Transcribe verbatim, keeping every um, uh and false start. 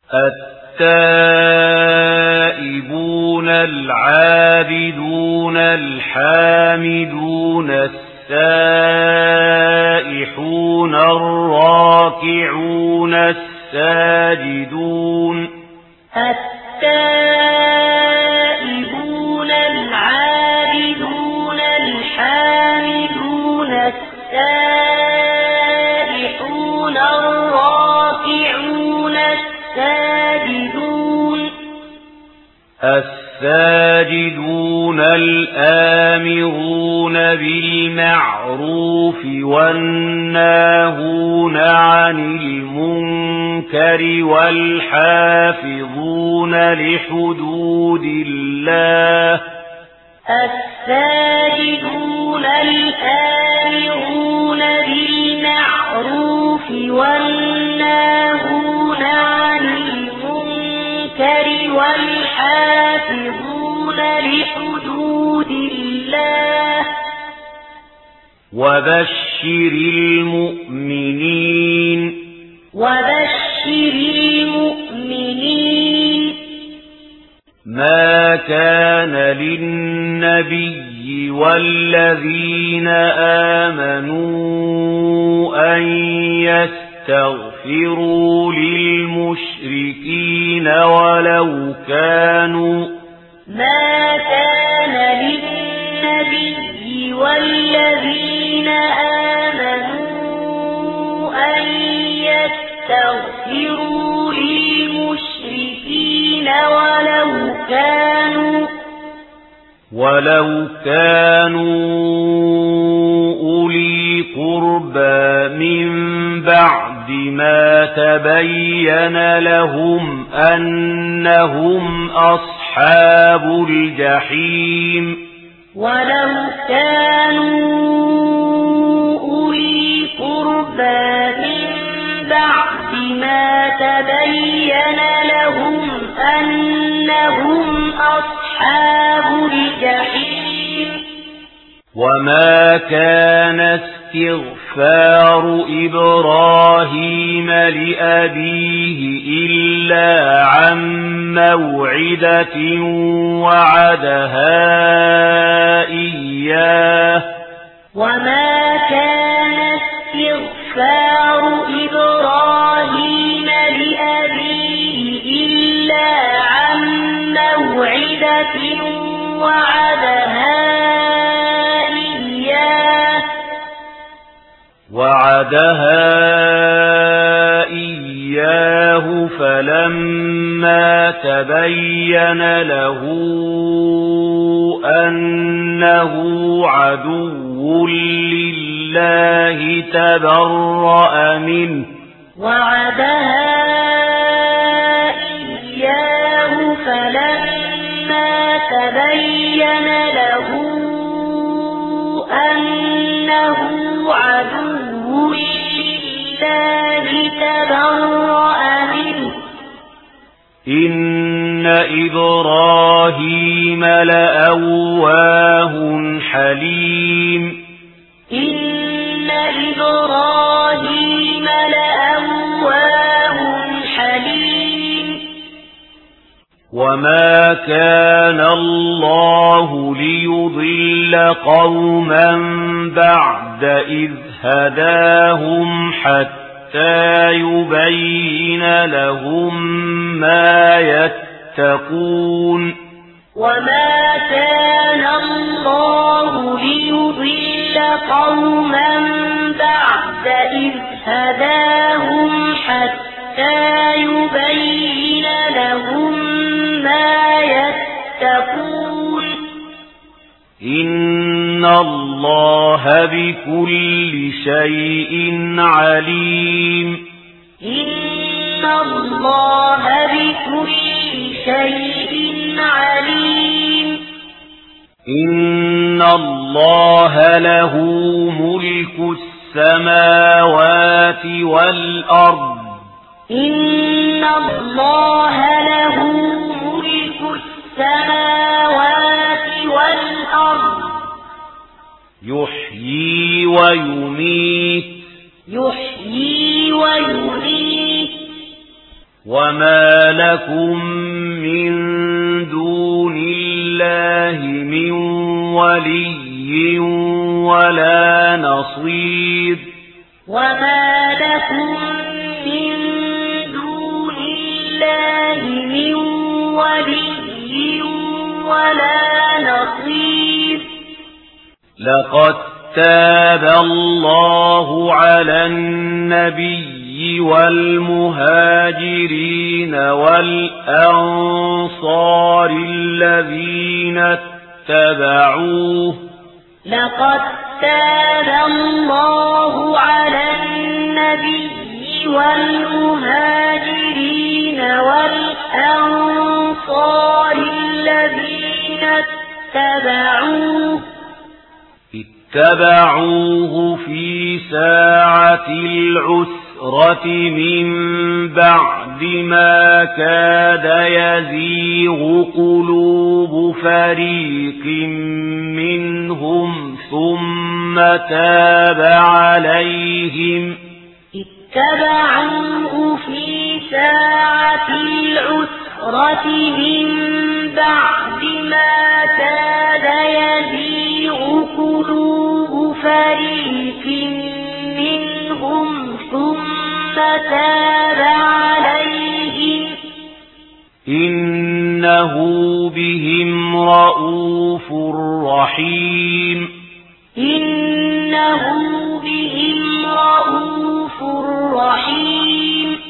التائبون العابدون الحامدون السائحون الراكعون الساجدون التائبون العابدون الحامدون السائحون الراكعون الساجدون الساجدون الآمرون بالمعروف والناهون عن المنكر والحافظون لحدود الله الساجدون الآمرون بالمعروف والناهون عن المنكر والحافظون لحدود الله وبشر المؤمنين وبشر المؤمنين ما كان للنبي والذين آمنوا أن يستغفروا للمشركين ولو كانوا ما كان للنبي والذين آمنوا أن يستغفروا للمشركين ولو كانوا ولو كانوا أولي قربى من بعد ما تبين لهم أنهم أصحاب الجحيم ولو كانوا أولي قربى من بعد ما تبين لهم أنهم أصحاب الجحيم وما كان استغفار إبراهيم لأبيه إلا عن موعدة وعدها إياه وما كان استغفار إبراهيم لأبيه إلا عن موعدة وعدها إياه وعدها إياه فلما تبين له أنه عدو لله تبرأ منه وعدها إياه فلما تبين له أنه عدو لله تبرأ منه إن إبراهيم لأواه حليم إن إبراهيم لأواه حليم وما كان الله ليضل قوما بعد إذ هداهم حتى يبين لهم ما يتقون وما كان الله ليضل قوما بعد إذ هداهم حتى يبين لهم ما يتقون إن الله بكل شيء عليم إن الله بكل شيء عليم إن الله له ملك السماوات والأرض إن الله له ملك السماوات والأرض يحيي ويميت يحيي ويميت وما لكم من دون الله من ولي ولا نصير وما لكم من دون الله من ولي ولا نصير لقد تاب الله على النبي والمهاجرين والأنصار الذين اتبعوه لقد تاب الله على النبي والمهاجرين والأنصار الذين اتبعوه اتبعوه في ساعة العسرة من بعد ما كاد يزيغ قلوب فريق منهم ثم تاب عليهم اتبعوه في ساعة العسرة من بعد ما كاد يزيغ قلوب فريق منهم ثم تاب عليهم إنه بهم رؤوف رحيم إنه بهم رؤوف رحيم